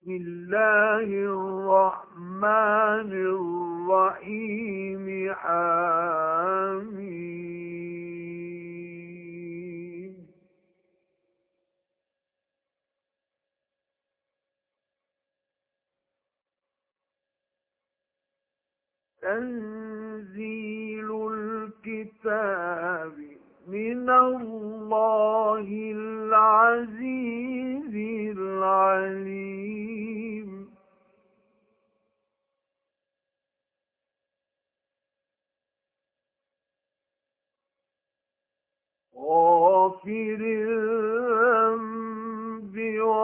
بسم الله الرحمن الرحيم حميم تنزيل الكتاب من الله العزيز العليم غافر الذنب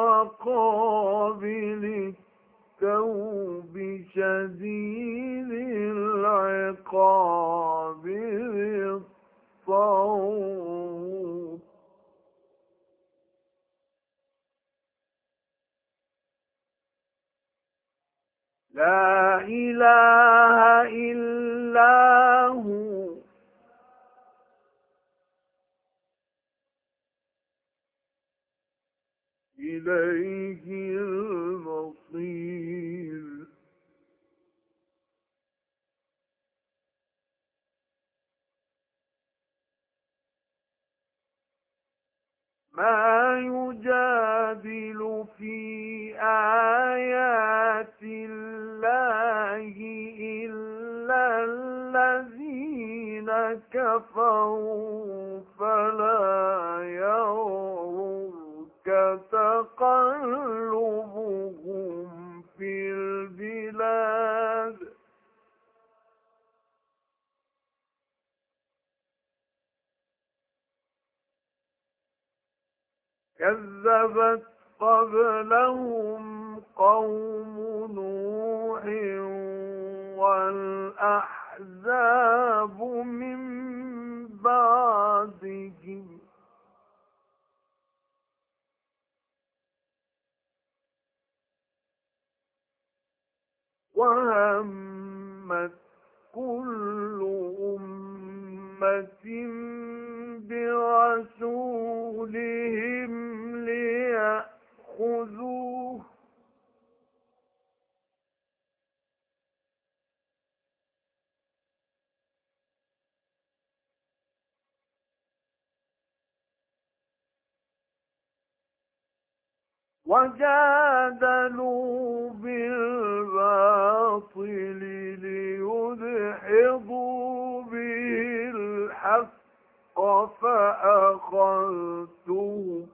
وقابل التوب شديد العقاب ذي الطول لا إله إلا هو إليه المصير ما يجادل في آيات الله إلا الذين كفروا فلا يغرك تقلبهم في البلاد كذبت قبلهم قوم نوح والأحزاب من بعدهم وهمت كل أمة برسولهم ليأخذوه وجادلوا بالباطل ليدحضوا به الحق فأخذتهم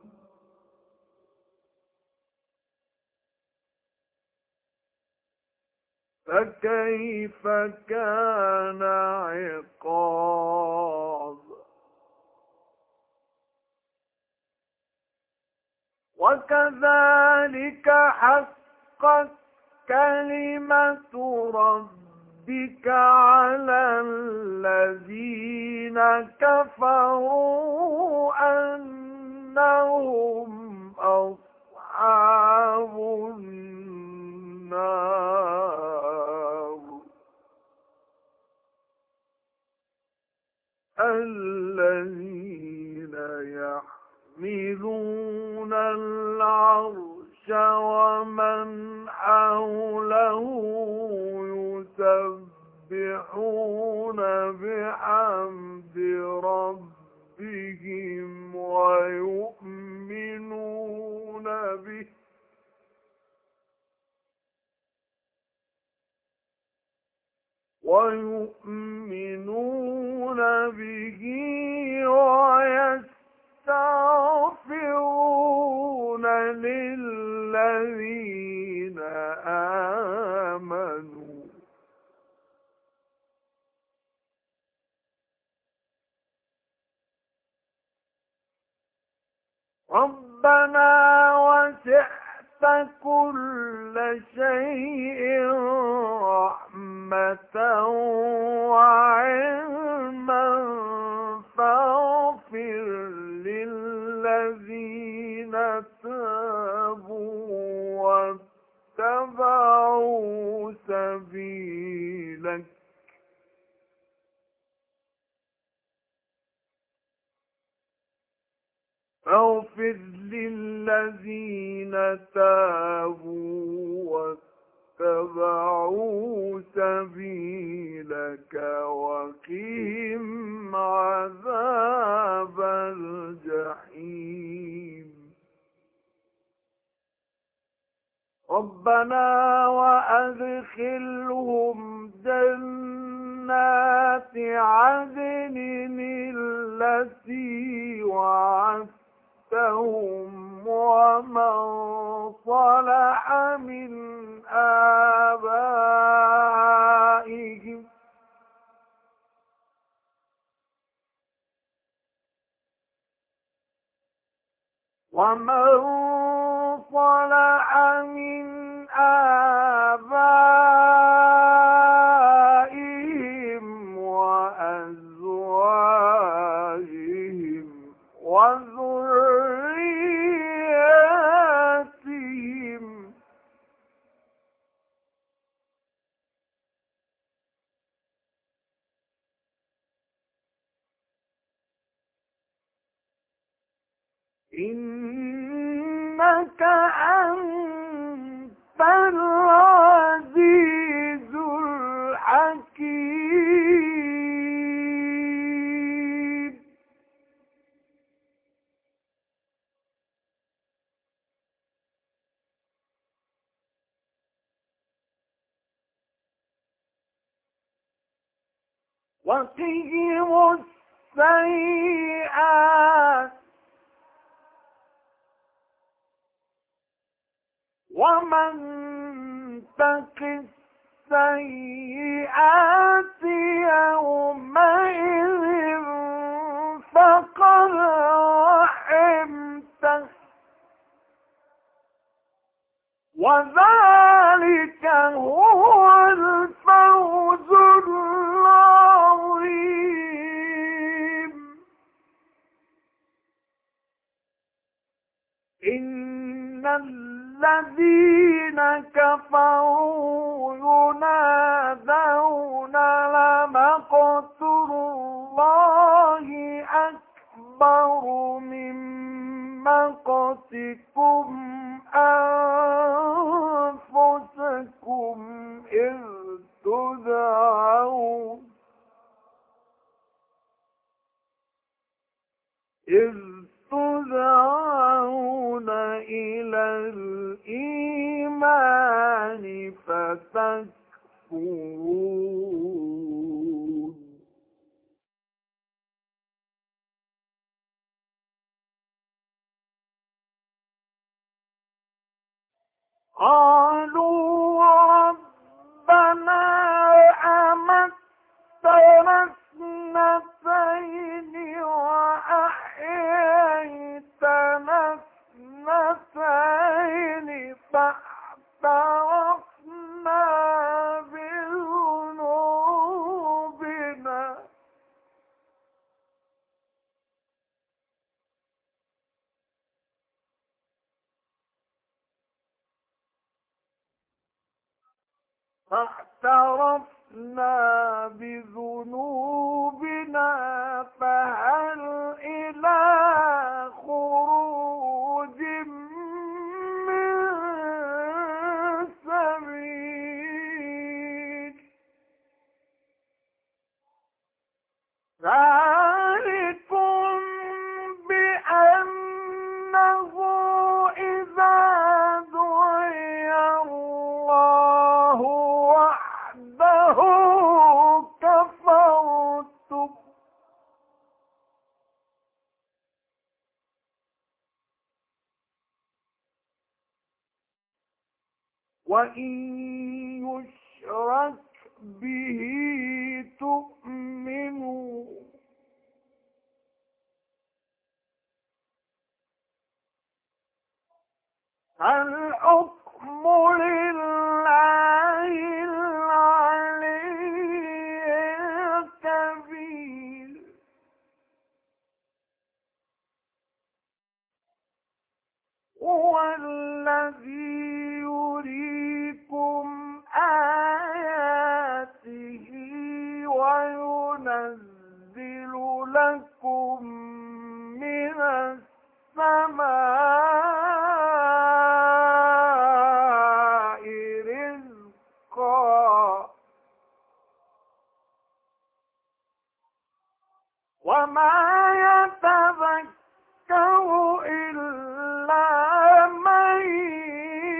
فكيف كان عقاب وكذلك حقت كلمة ربك على الذين كفروا أنهم أصحاب النار الذين يحملون العرش ومن حوله يسبحون بحمد ربهم ويؤمنون به ويستغفرون للذين آمنوا ربنا وسعت كل شيء رحمة وعلما فاغفر للذين تابوا واتبعوا سبيلك فاغفر للذين تابوا ربنا وأدخلهم جنات عدن التي وعدتهم ومن صلح من آبائهم وأزواجهم وذرياتهم إنك أنت العزيز الحكيم وقهم السيئات ومن تق السيئات يومئذ فقد رحمته وذلك هو الفوز العظيم إن الذين كفروا ينادون لمقت الله أكبر من مقتكم أنفسكم إذ تدعون إلى الإيمان فتكفرون قالوا ربنا أمتنا اثنتين وأحييتنا اثنتين فاعترفنا بذنوبنا فهل إلى خروج من سبيل ذلكم بأنه إذا دعي الله وحده كفرتم وإن يشرك به تؤمنوا الحكم لله العلي الكبير هو الذي يريكم آياته وينزل لكم من السماء رزقا وما يتذكر إلا من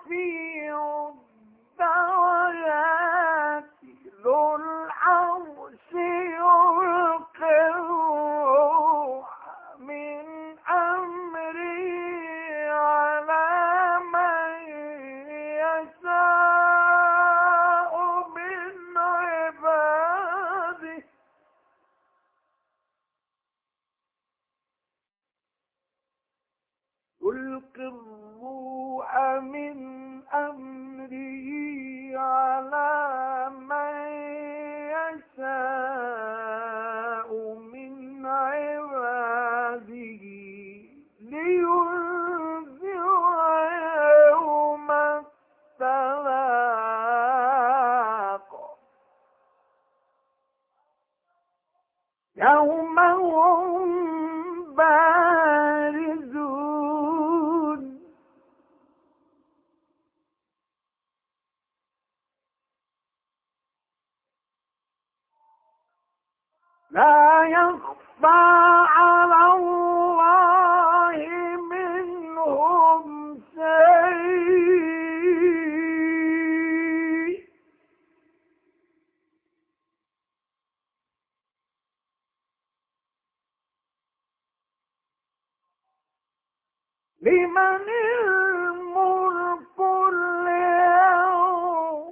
رفيع الدرجات ذو العرش يلقي الروح من أمره على من يشاء من عباده يلقي الروح من أمره على من يشاء من عباده لينذر يوم التلاق يوم هم بارزون لا يخفى على الله منهم شيء لمن الملك اليوم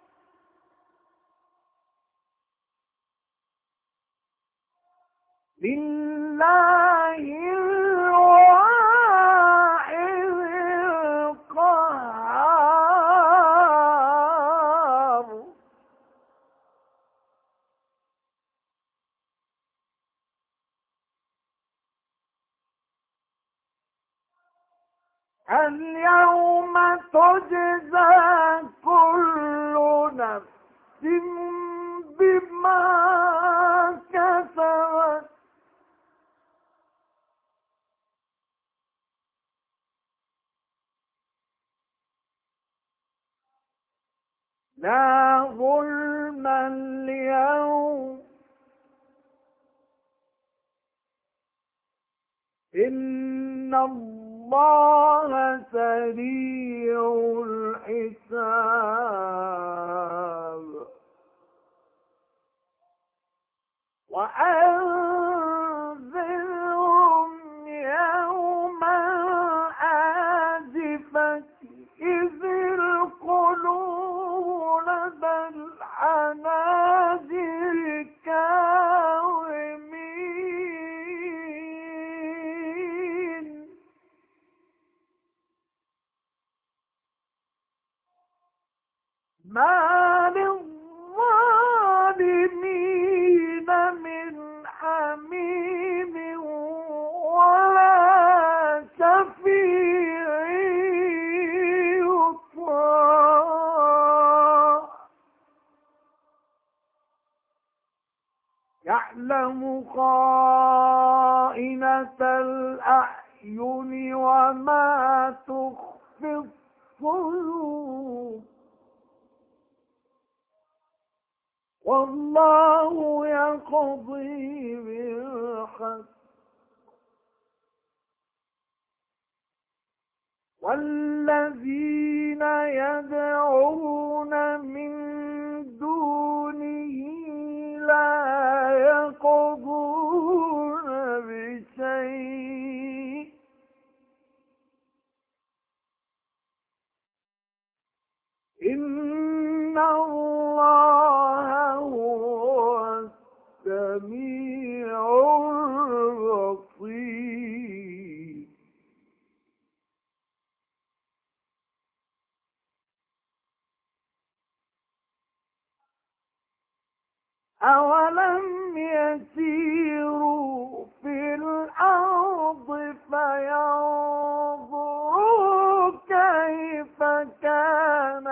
لله الواحد القهار اليوم تجزى كل نفس بما كسبت لا ظلم اليوم إن الله سريع الحساب وأنذرهم يوم الآزفة إذ القلوب لدى الحناجر كاظمين ما للظالمين من حميم ولا شفيع يطاع يعلم خائنة الأعين وما تخفي الصدور والله يقضي بالحق والذين يدعون من دونه لا يقضون بشيء إن الله هو السميع البصير أولم يسيروا في الأرض فينظروا كيف كان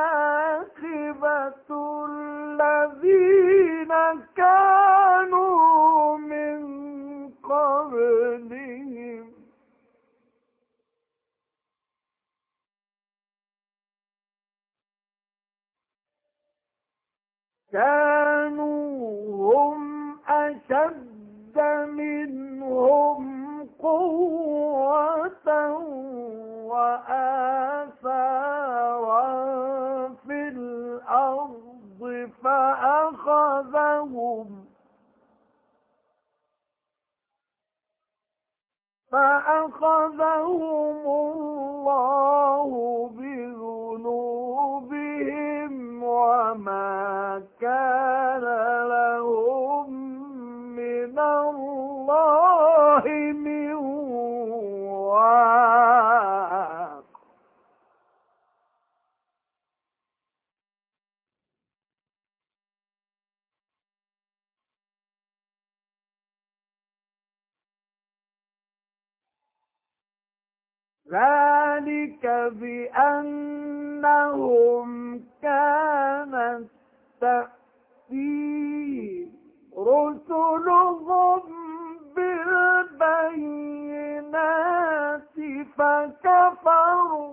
عاقبة الذين كانوا من قبلهم كانوا هم أشد منهم قوة وآثارا فأخذهم الله بذنوبهم وما كان لهم من الله من واق. ذلك بأنهم كانت تأتيهم رسلهم بالبينات فكفروا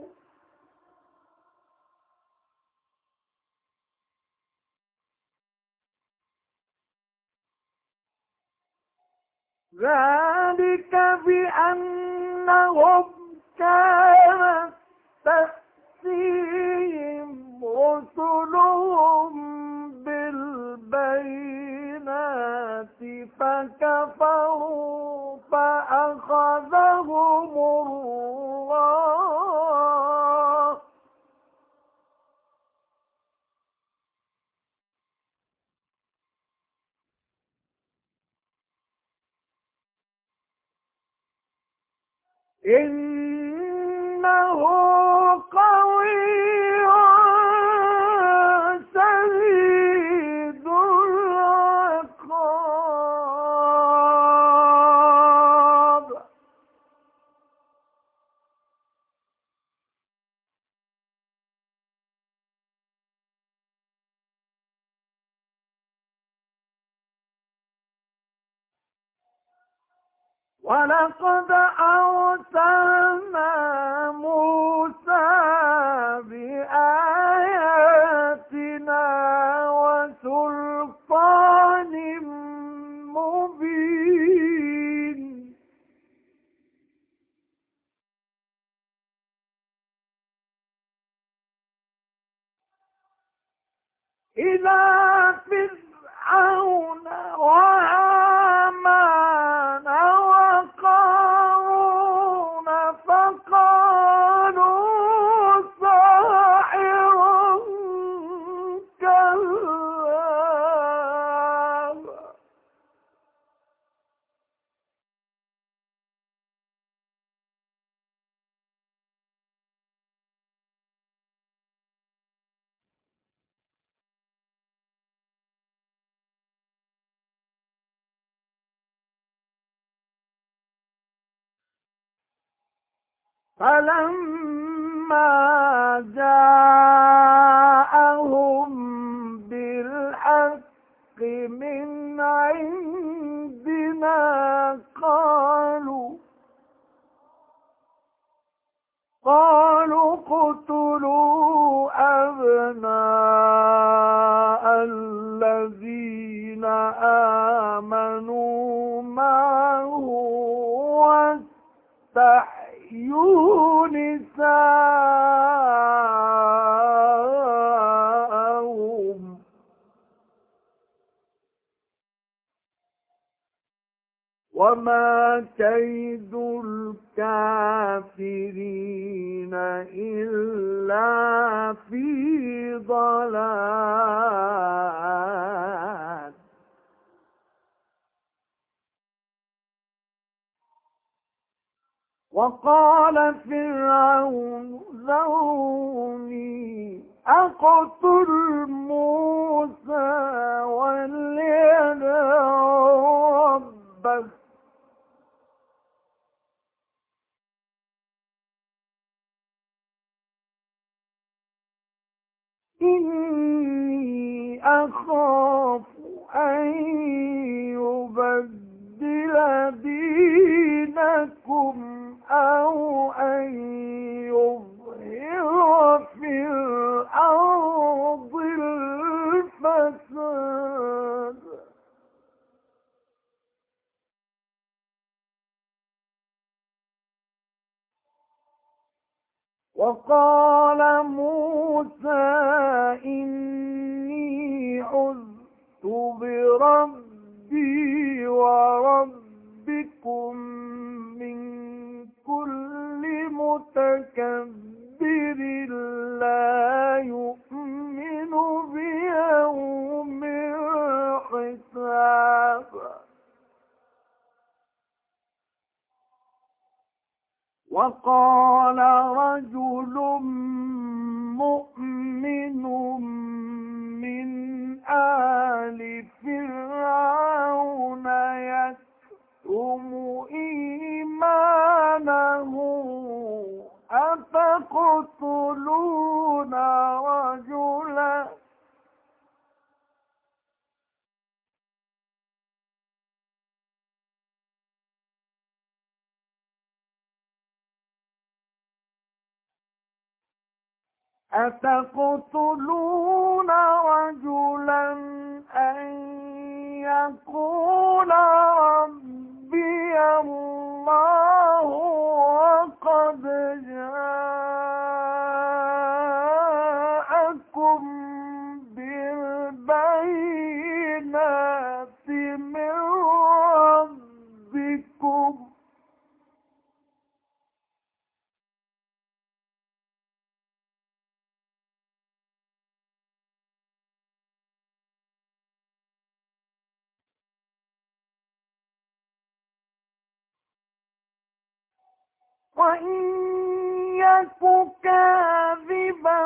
ذلك بأنهم كانت تأتيهم رسلهم بالبينات فكفروا فأخذهم الله إنه قوي شديد العقاب. ولقد أرسلنا موسى بآياتنا وسلطان مبين إلى فرعون وهامان وقارون فقالوا ساحر كذاب. فلما جاءهم بالحق من عندنا قالوا اقتلوا أبناء الذين آمنوا معه واستحيوا نساءهم وما كيد الكافرين إلا في ضلال. وقال فرعون ذروني أقتل موسى وليدع ربه إني أخاف أن يبدل دينكم أو أن يظهر في الأرض الفساد. وقال موسى إني عذت بربي وربكم من متكبر لا يؤمن بيوم الحساب وقال رجل مؤمن من آل فرعون يكتم إيمانه أتقتلون رجلا أن يقول ربي الله وقد جاءكم بالبينات من ربكم وإن يك كاذبا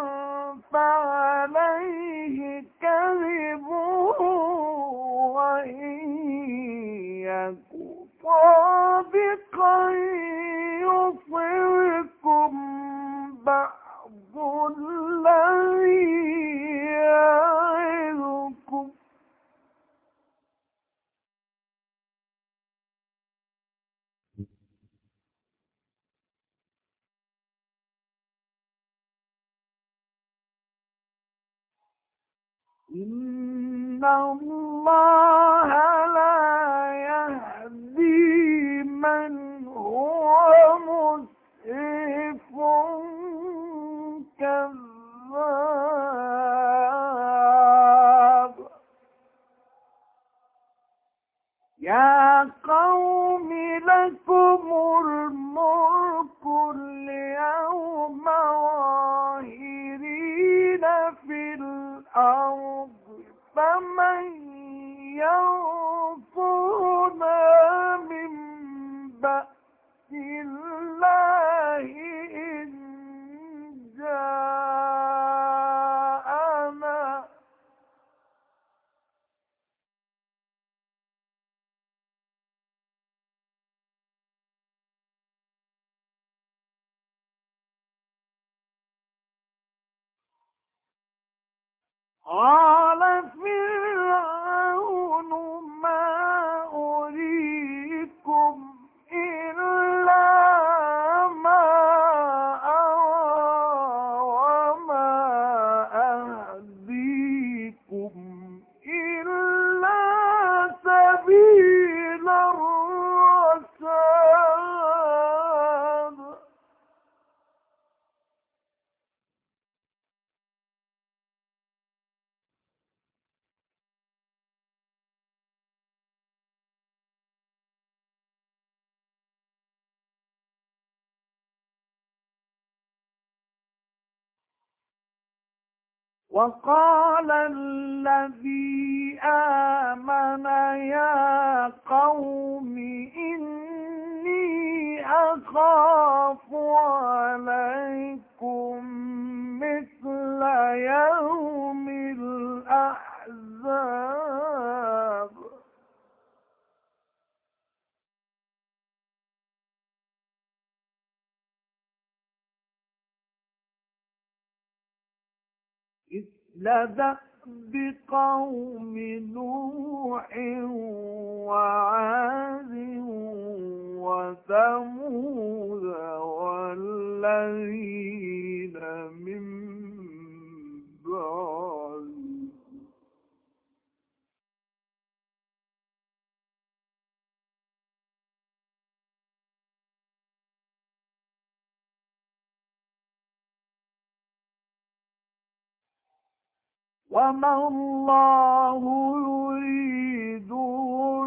فعليه كذبه وإن يك صادقا يصبكم بعض الذي يعظكم إن الله لا يهدي من هو مسرف كذاب يا قوم لكم الملك اليوم ظاهرين في الأرض فمن ينصرنا من بأس الله إن جاءنا قال فرعون ما أريكم إلا ما أرى وما أهديكم إلا سبيل الرشاد وقال الذي آمن يا قوم إني أخاف عليكم مثل يوم الأحزاب مثل دأب قوم نوح وعاد وثمود والذين من بعدهم وما الله يريد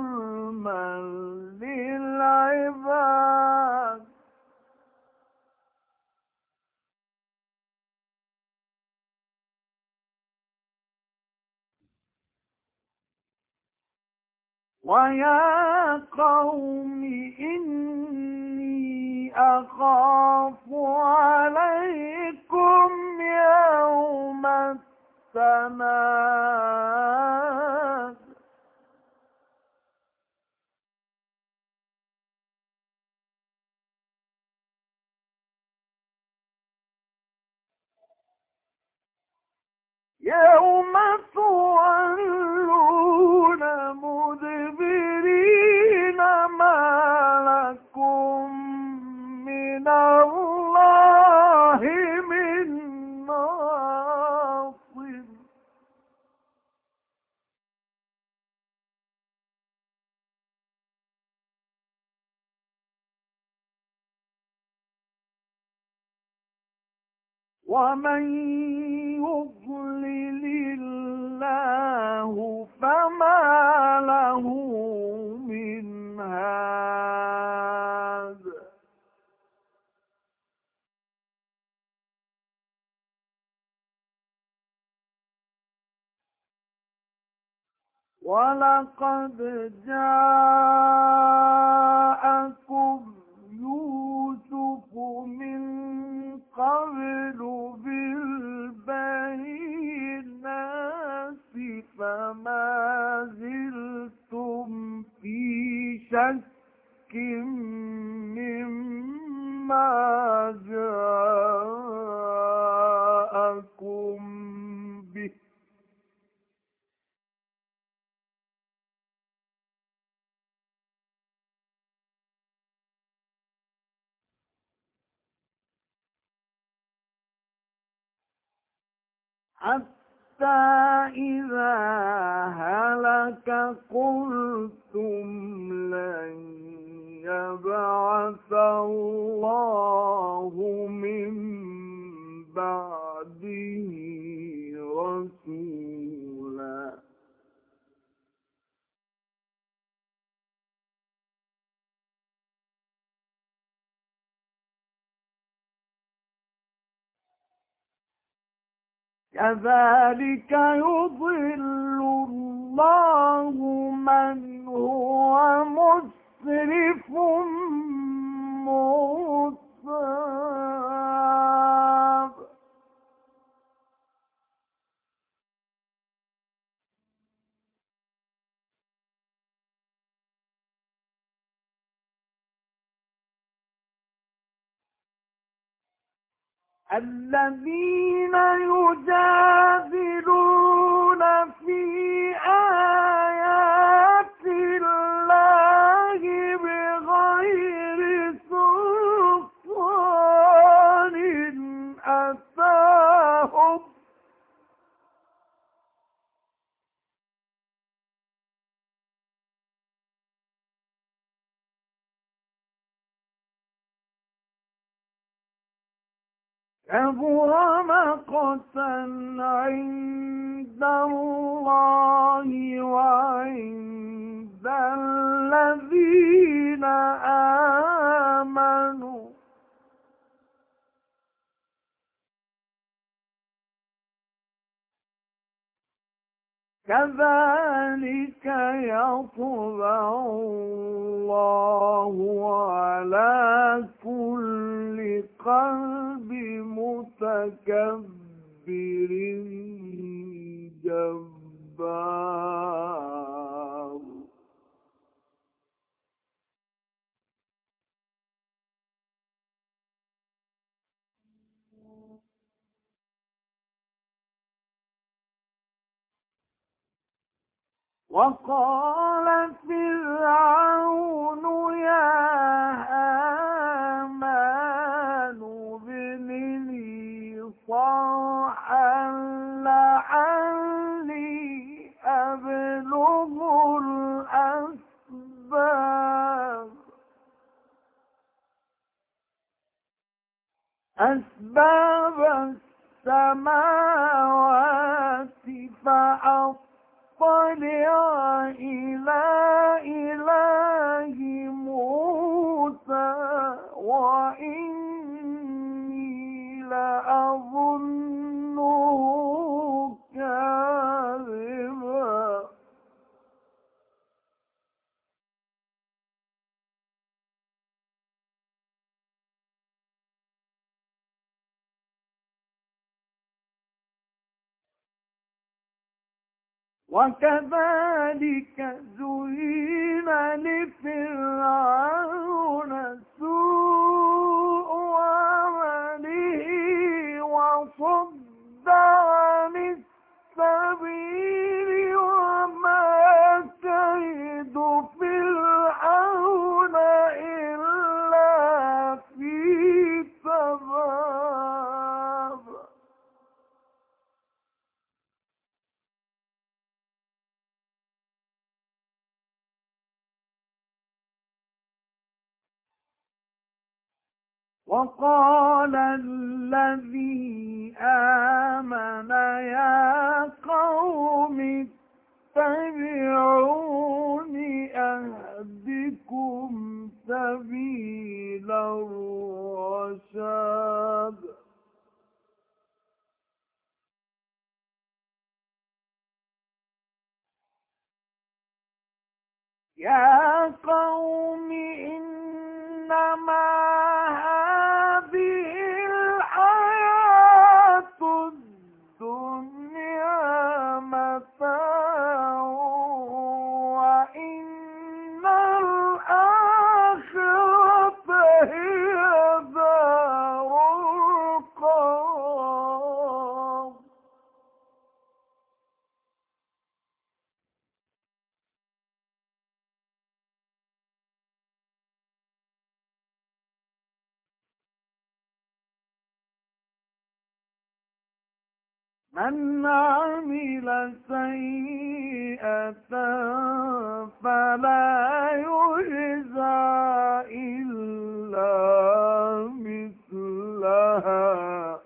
ظلما للعباد ويا قوم إني أخاف عليكم يوم التناد يوم تولون مدبرين ما لكم من الله من ناصر ومن يضلل الله فما له من هاد ولقد جاءكم يوسف من قبل بالبينات فما زلتم في شك مما جاءكم به حتى إذا هلك قلتم لن يبعث الله من بعده رسولا كذلك يضل الله من هو مسرف مرتاب الذين يجادلون في آيات الله بغير سلطان أتاهم كبر مقتا عند الله وعند الذين آمنوا كذلك يطبع الله على كل قلب متكبر جبار وقال فرعون يا هامان ابن لي صرحا لعلي أبلغ أسباب السماوات فأطلع إلى إله موسى وإني لأظنه كاذبا وكذلك زين لفرعون سوء عمله وصد عن السبيل وما كيد فرعون إلا في تباب. وقال الذي آمن يا قوم اتبعون أهدكم سبيل الرشاد. يا قوم إنما هذه الحياة الدنيا متاع وإن الآخرة هي دار القرار. من عمل سيئة فلا يجزى إلا مثلها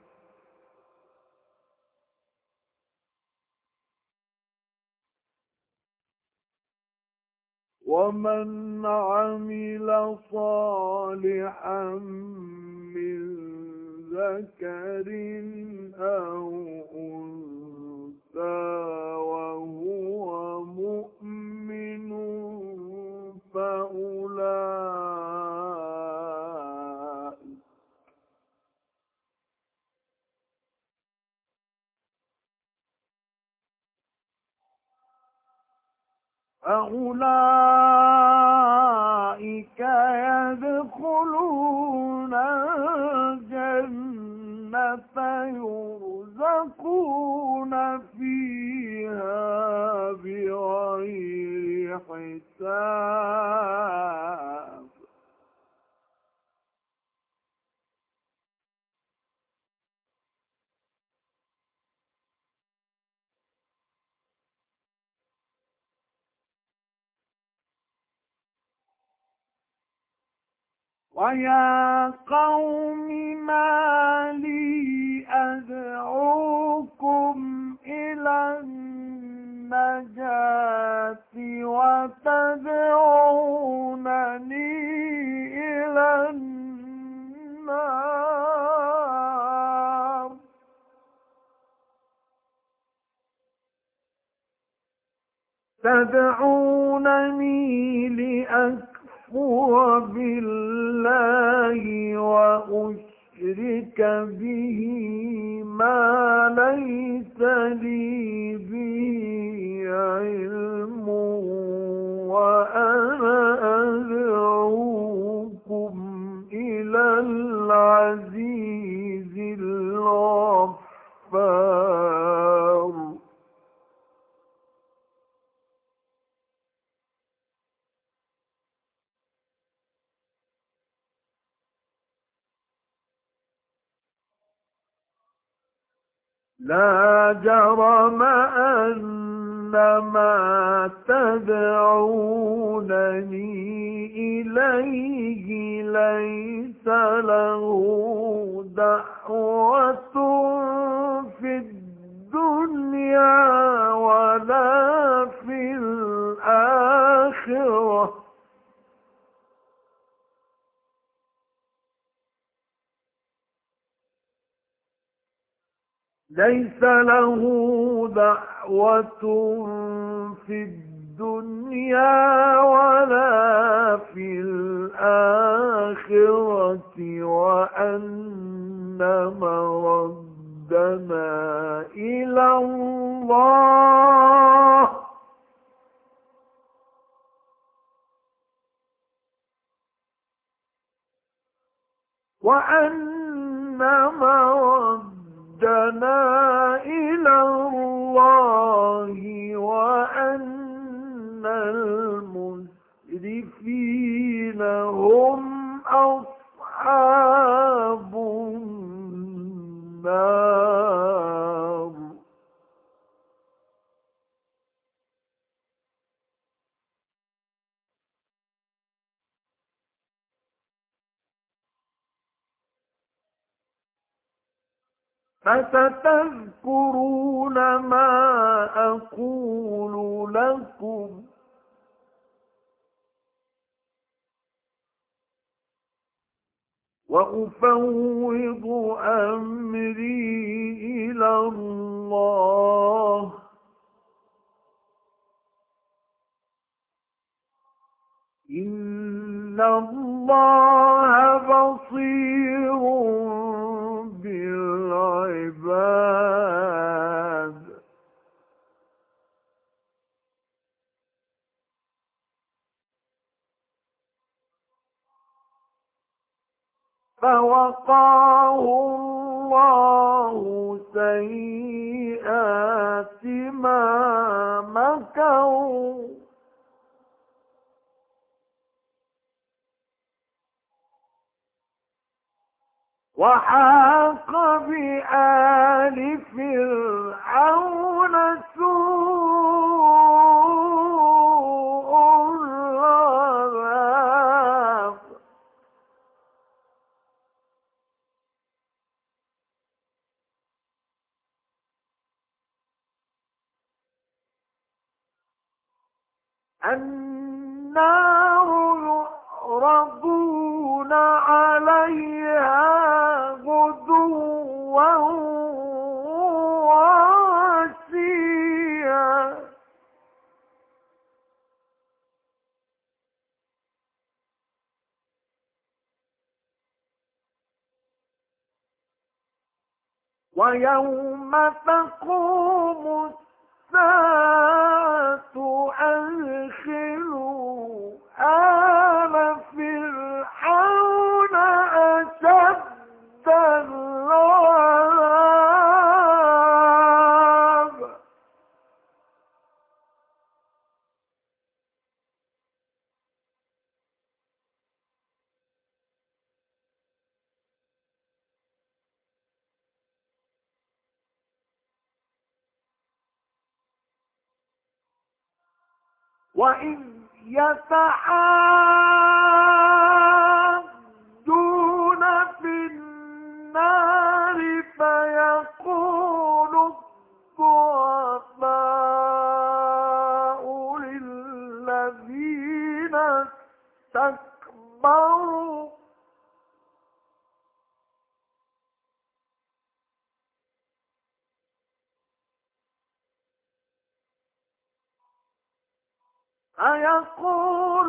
ومن عمل صالحا من ذكر أو أنثى وهو مؤمن فأولئك يدخلون الجنة يرزقون فيها بغير حساب. ويا قوم ما لي أدعوكم إلى النجاة وتدعونني إلى النار. تدعونني لأكفر بالله وأشرك به ما ليس لي به علم وأنا أدعوكم إلى العزيز الغفار. لا جرم أن ما تدعونني إليه ليس له دعوة في الدنيا ولا في الآخرة. ليس له دعوة في الدنيا ولا في الآخرة وأن مردنا إلى الله وأن مردنا إلى الله وأن المسرفين هم أصحاب النار. فستذكرون ما أقول لكم وأفوض أمري إلى الله إن الله بصير بالعباد. فوقاه الله سيئات ما مكروا وحاق بآل فرعون سوء العذاب النار يعرضون عليها غدوا وعشيا ويوم تقوم الساعة أدخلوا آل فرعون أشد العذاب. وإذ يتحاجون في النار فيقول الضعفاء للذين استكبروا أيقول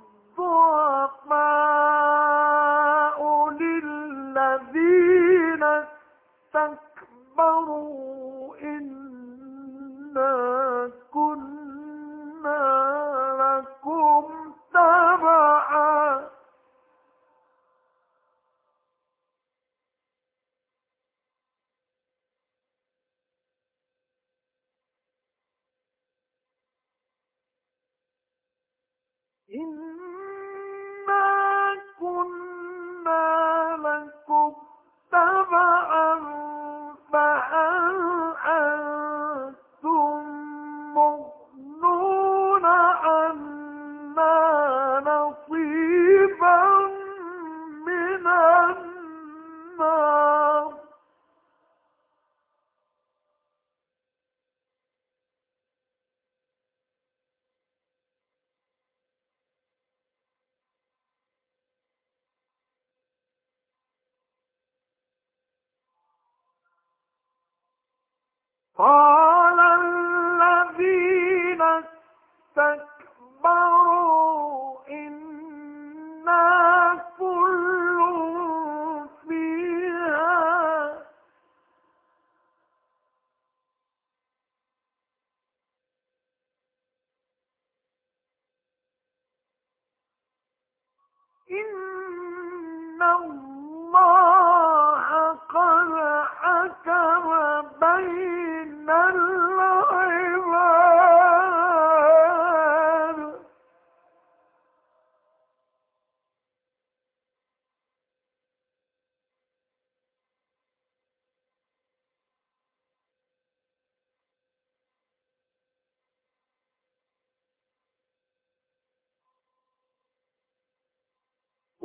الضعفاء للذين استكبروا إنا كنا لكم تبعا إنا كنا لكم تبعا فهل أنتم مغنون عنا نصيبا من النار. قال الذين استكبروا إنا كل فيها إن الله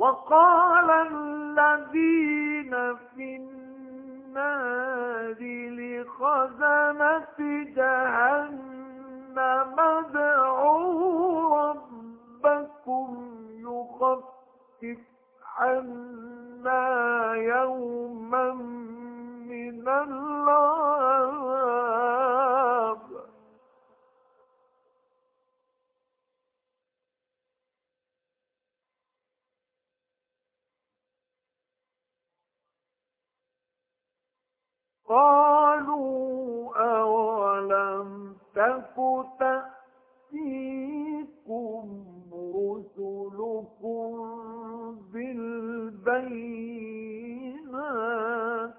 وقال الذين في النار لخزنة جهنم ادعوا ربكم يخفف عنا يوما من العذاب. قالوا أولم تك تأتيكم رسلكم بالبينات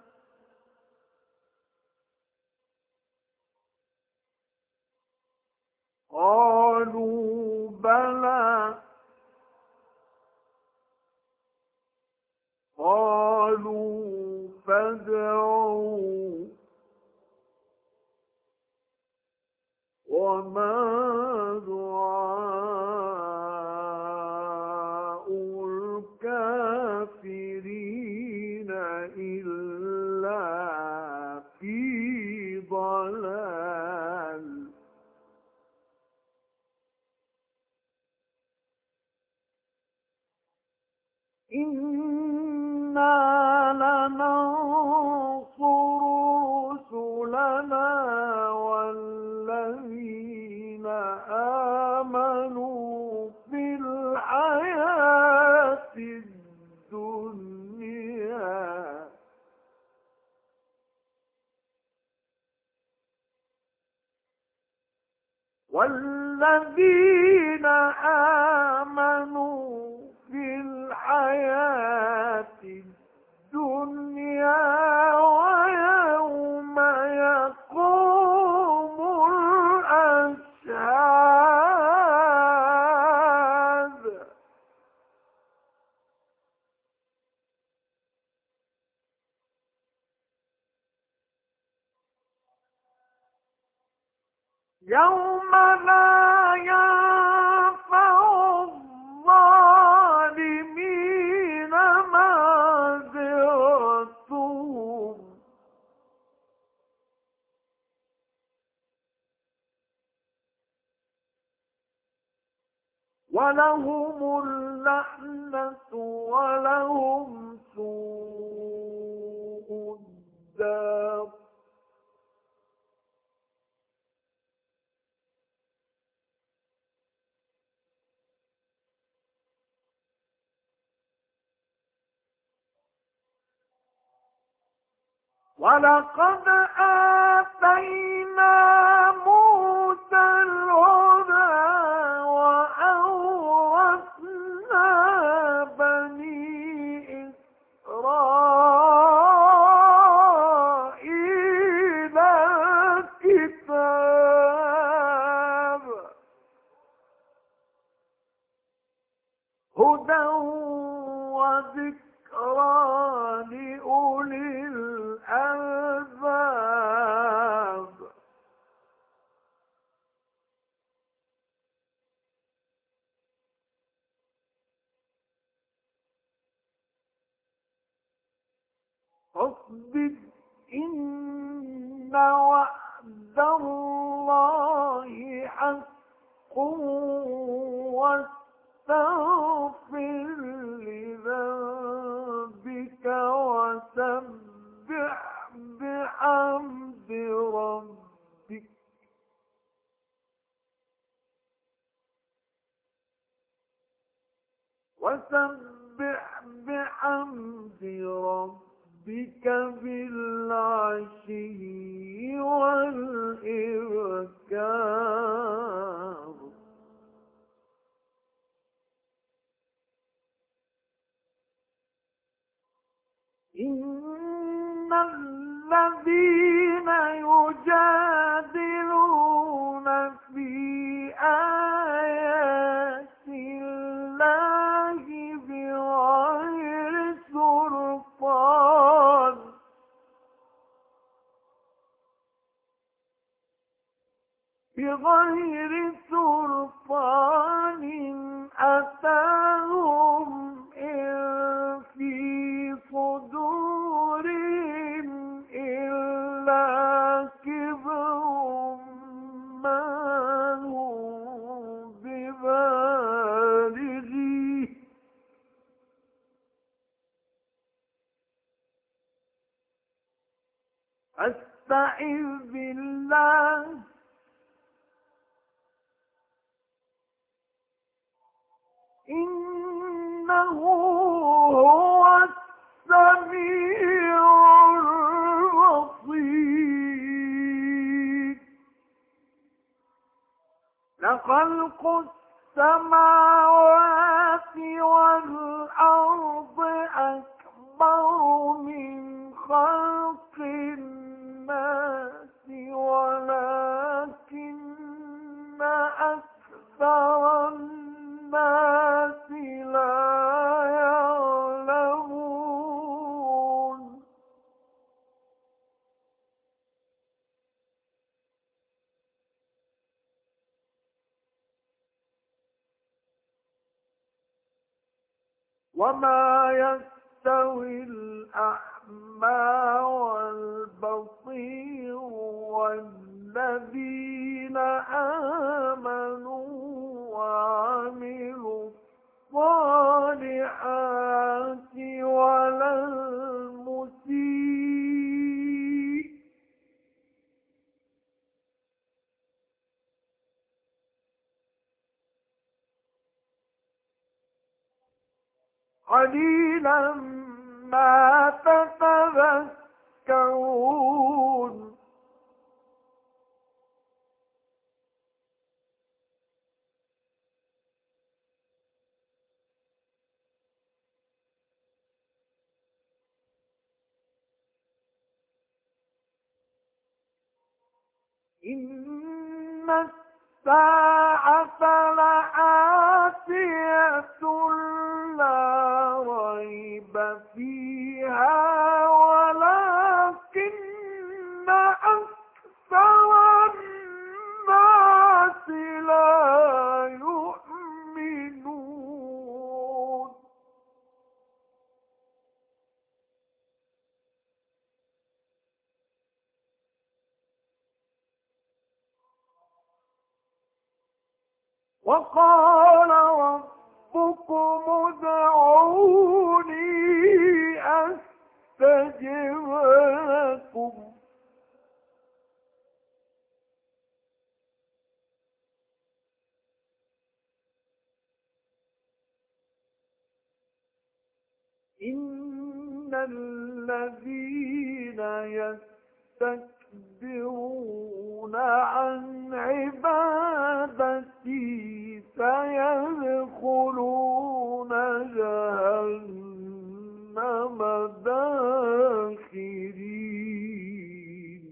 قالوا بلى قالوا فادعوا وما دعاء الكافرين إلا في ضلال. إنا لننصر رسلنا والذين آمنوا في الحياة الدنيا والذين آمنوا في الحياة الدنيا ويوم يقوم الأشهاد. يوم لا ينفع الظالمين معذرتهم ولهم اللعنة ولهم سوء الدار. ولقد آتينا موسى الهدى وأورثنا بني إسرائيل الكتاب هدى وذكرى لأولي الألباب. فاصبر إن وعد الله حق واستغفر لذنبك وسبح بحمد ربك بالعشي والإبكار. إن الذين يجادلون في آيات الله بغير سلطان أتاهم إن كبر ما هم ببالغيه فاستعذ بالله إنه هو السميع البصير لخلق السماوات والأرض أكبر من خلق الناس ولكن أكثر الناس لا يعلمون وما يستوي الأعمى والبصير والذين آمنوا وعملوا الصالحات ولا المسيء قليلا ما تتذكرون إن الساعة لآتية لا ريب فيها ولكن أكثر الناس لا يؤمنون وقال ربكم ادعوني أستجب لكم إن الذين يستكبرون عن عبادتي سيدخلون جهنم داخرين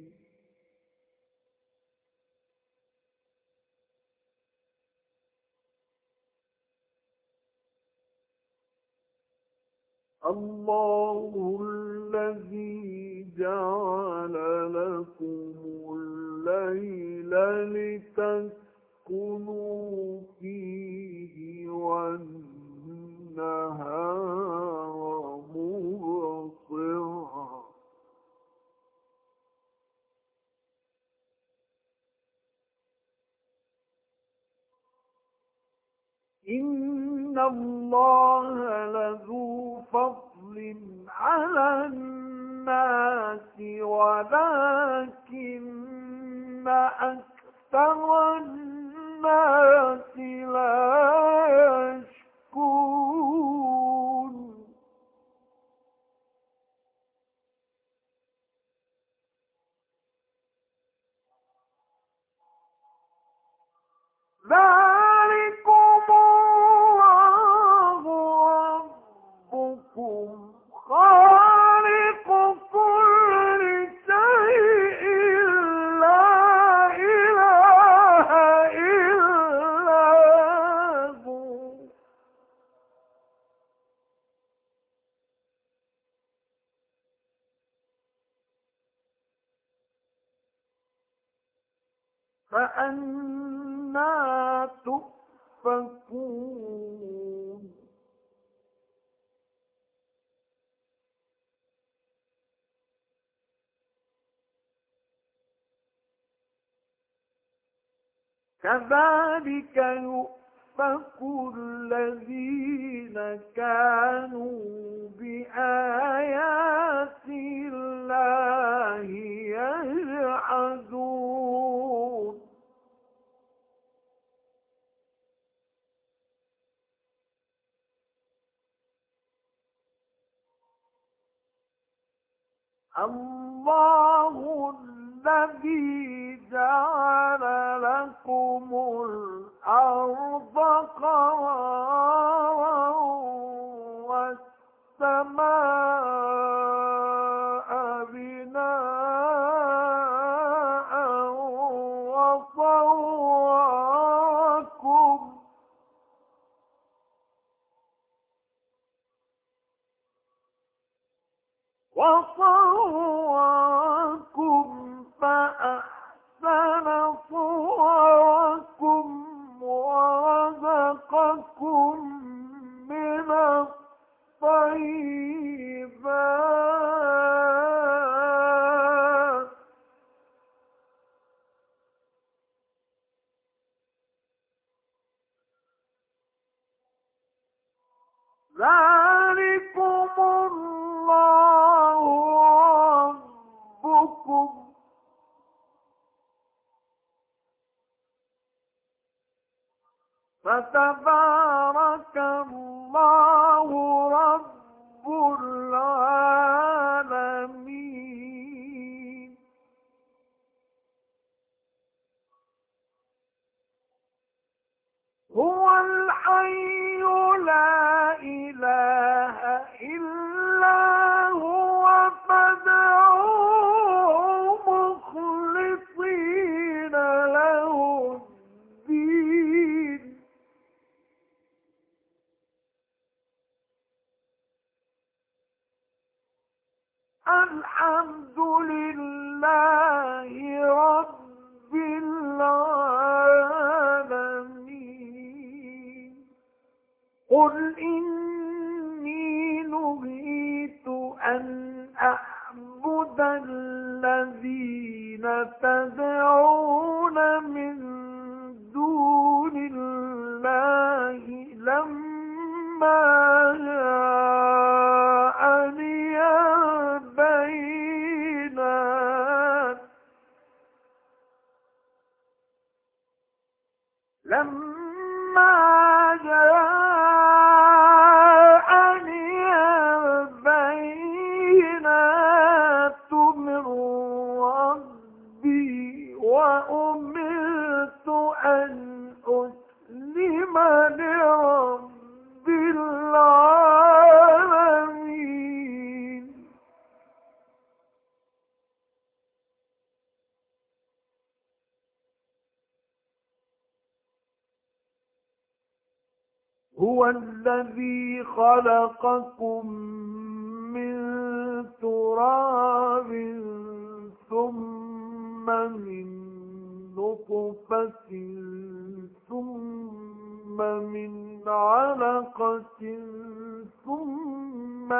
الله الذي جعل لكم الليل لتسكنوا فيه والنهار مبصرا إن الله لذو فضل على الناس ولكن أكثر الناس لا يشكرون ذلكم الله ربكم خالق كل شيء لا إله إلا هو فأنى تؤفكون كذلك يؤفك الذين كانوا بآيات الله يجحدون الله الذي جعل لكم الأرض قرارا والسماء بناء وصوركم فأحسن صوركم ورزقكم من الطيبات ذلكم الله ربكم فتبارك الله رب العالمين هو الحي لا إله إلا هو فادعوه مخلصين له الدين الحمد لله رب العالمين قل إني نهيت أن أعبد الذين تدعون من دون الله لما جاءني البينات من ربي وأمرت أن أسلم لرب العالمين هو الذي خلقكم من تراب ثم من نطفة ثم من علقة ثم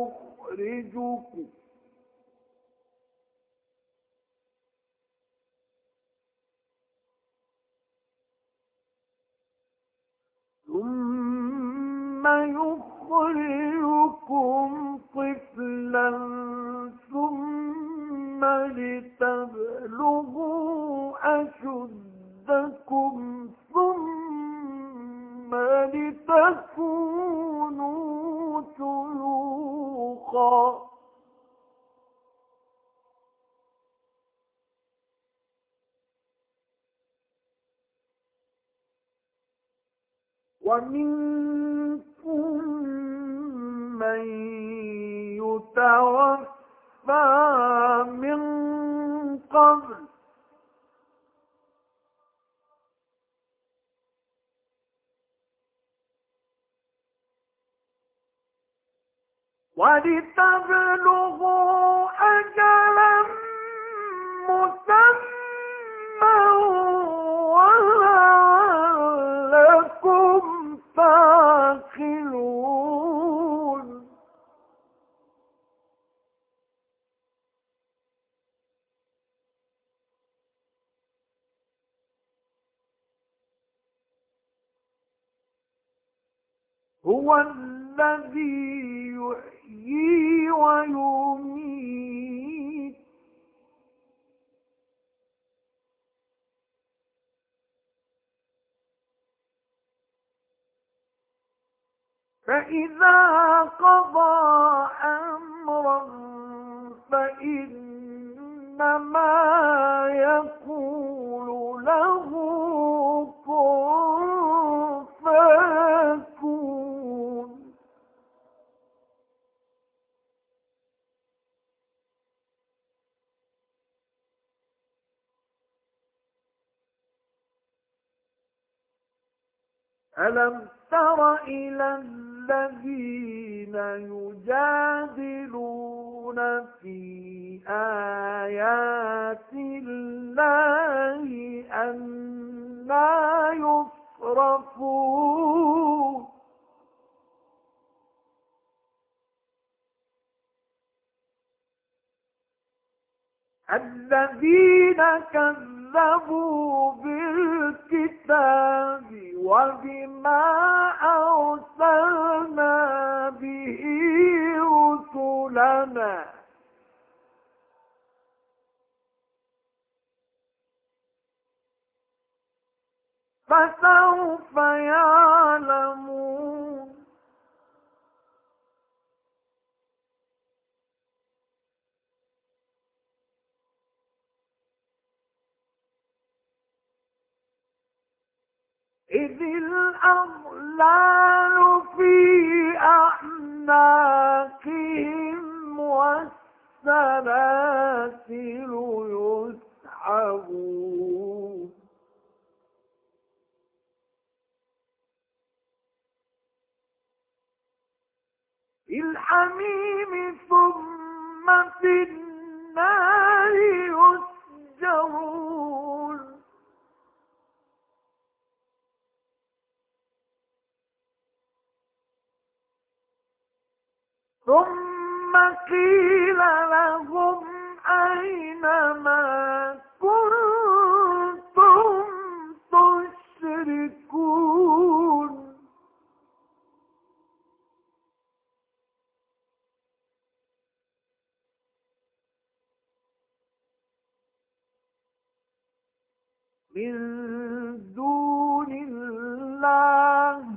يخرجكم طفلا ثم لتبلغوا أشدكم ثم لتكونوا شيوخا ومنكم من يتوفى من قبل ولتبلغوا أجلا مسمى ولعلكم تعقلون هو الذي يحيي ويميت فإذا قضى أمرا فإنما يقول له كن فيكون. ألم تر إلى الذين يجادلون في آيات الله أنى يصرفون الذين كذبوا بالكتاب وبما أرسلنا به رسلنا فسوف يعلمون. إذ الأغلال في أعناقهم والسلاسل يسحبون في الحميم ثم في النار يسجرون. ثم قيل لهم أين ما كنتم تشركون من دون الله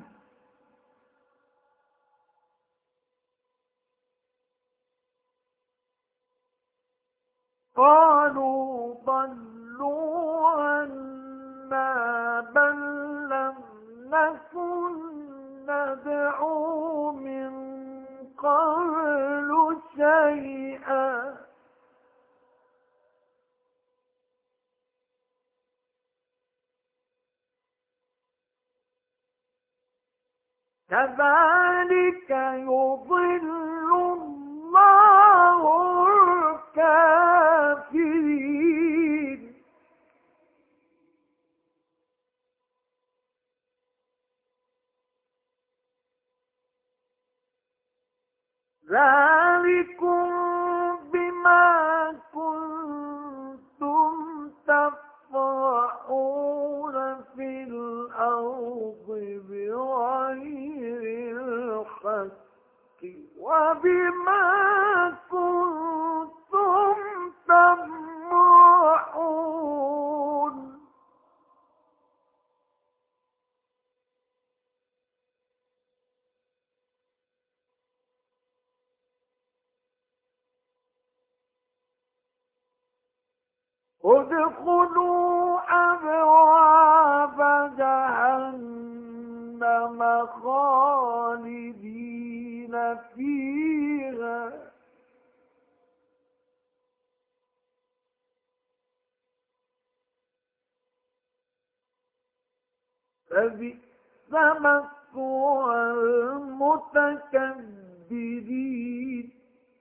قالوا ضلوا عنا بل لم نكن ندعو من قبل شيئا كذلك يضل الله الكافرين. ذلكم بما كنتم تفرحون في الأرض بغير الحق وبما كنتم تمرحون. ادخلوا أبواب جهنم خالدين فيها فبئس مثوى المتكبرين.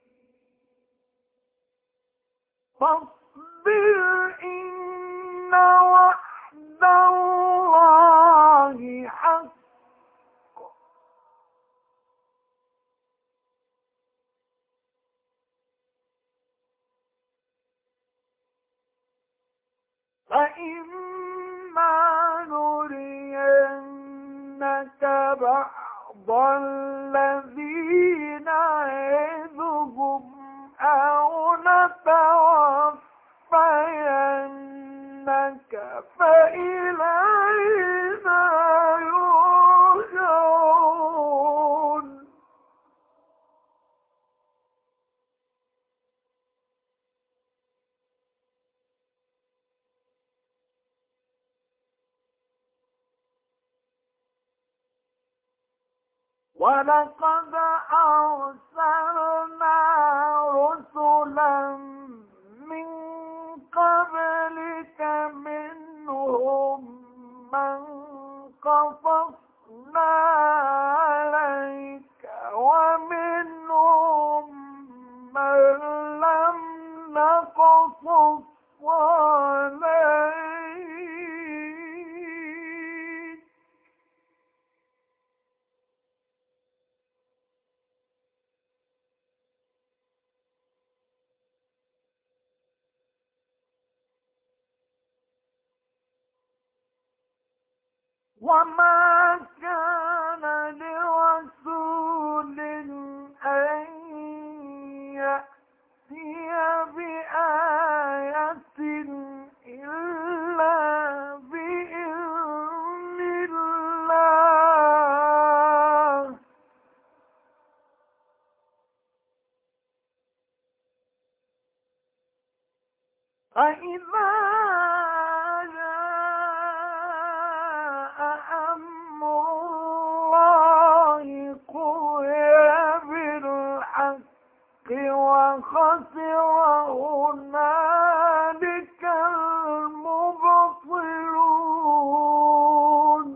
فاصبر إن وعد الله حق فإما نرينك بعض الذي نعدهم أو نتوفينك فإلينا يرجعون ولقد أرسلنا رسلا من قبلك منهم من قصصنا عليك ومنهم من لم نقصص عليك وما كان لرسول أن يأتي بآية إلا بإذن الله فإذا جاء أمر الله قضي بالحق وخسر هنالك المبطلون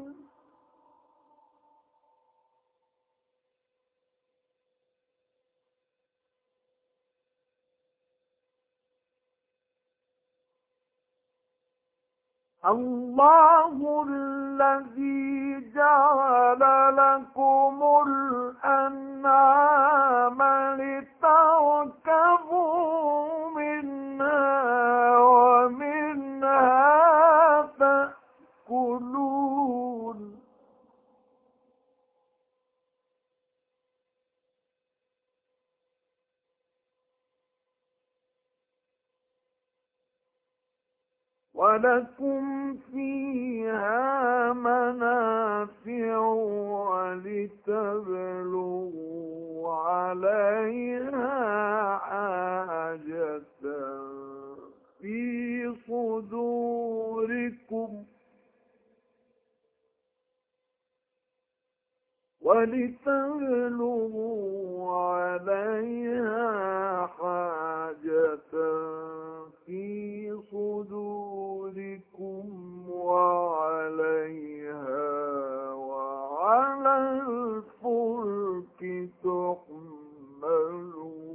الله الذي جعل لكم الأنعام لتركبوا منها ومنها تأكلون ولكم فيها منافع ولتبلغوا عليها حاجة في صدوركم ولتبلغوا عليها حاجة في صدوركم وعليها وعلى الفلك تحملون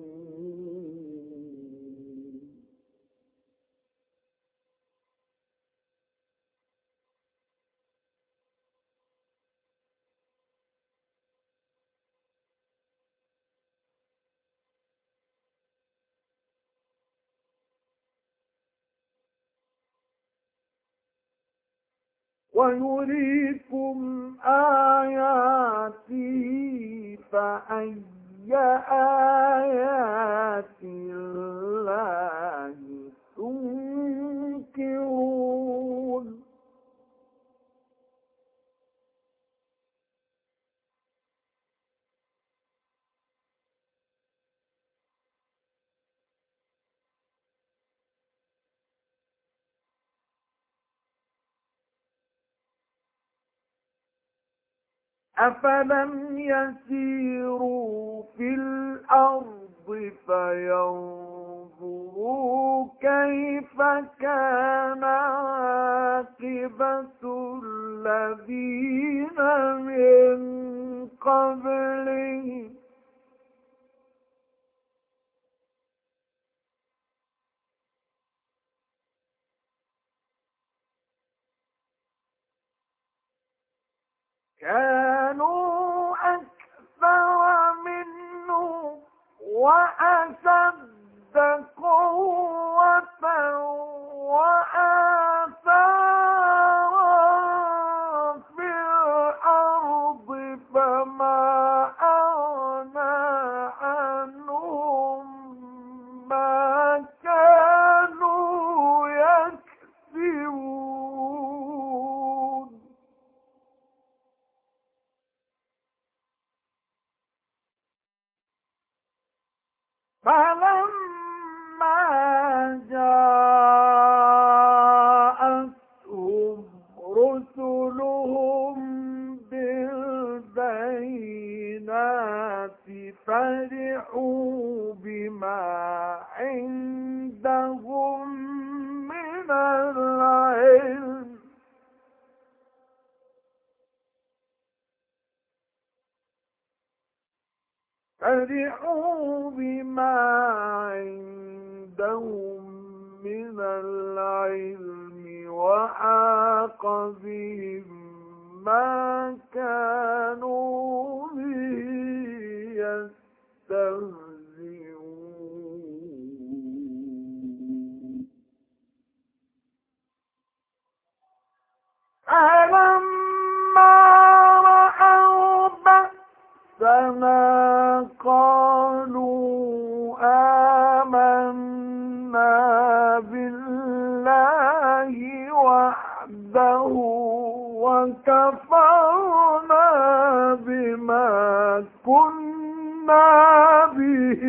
ويريكم آياته فأي آيات الله تنكرون أفلم يسيروا في الأرض فينظروا كيف كان عاقبة الذين من قبلهم كانوا أكثر منهم وأشد قوة وآثارا في الأرض فما فرحوا بما عندهم من العلم وحاق بهم ما كانوا به يستهزئون فلما رأوا بأسنا قالوا آمنا بالله وحده وكفرنا بما كنا به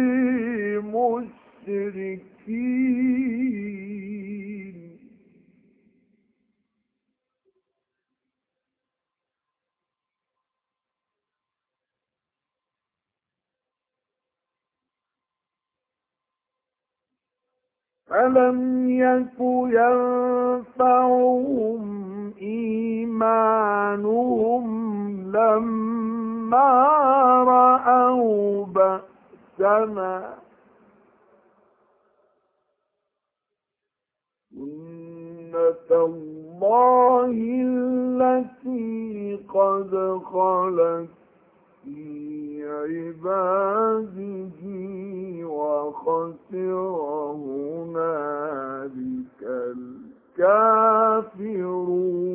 مشركين فلم يك ينفعهم إيمانهم لما رأوا بأسنا سنة الله التي قد خلت في عباده وخسر هنالك الكافرون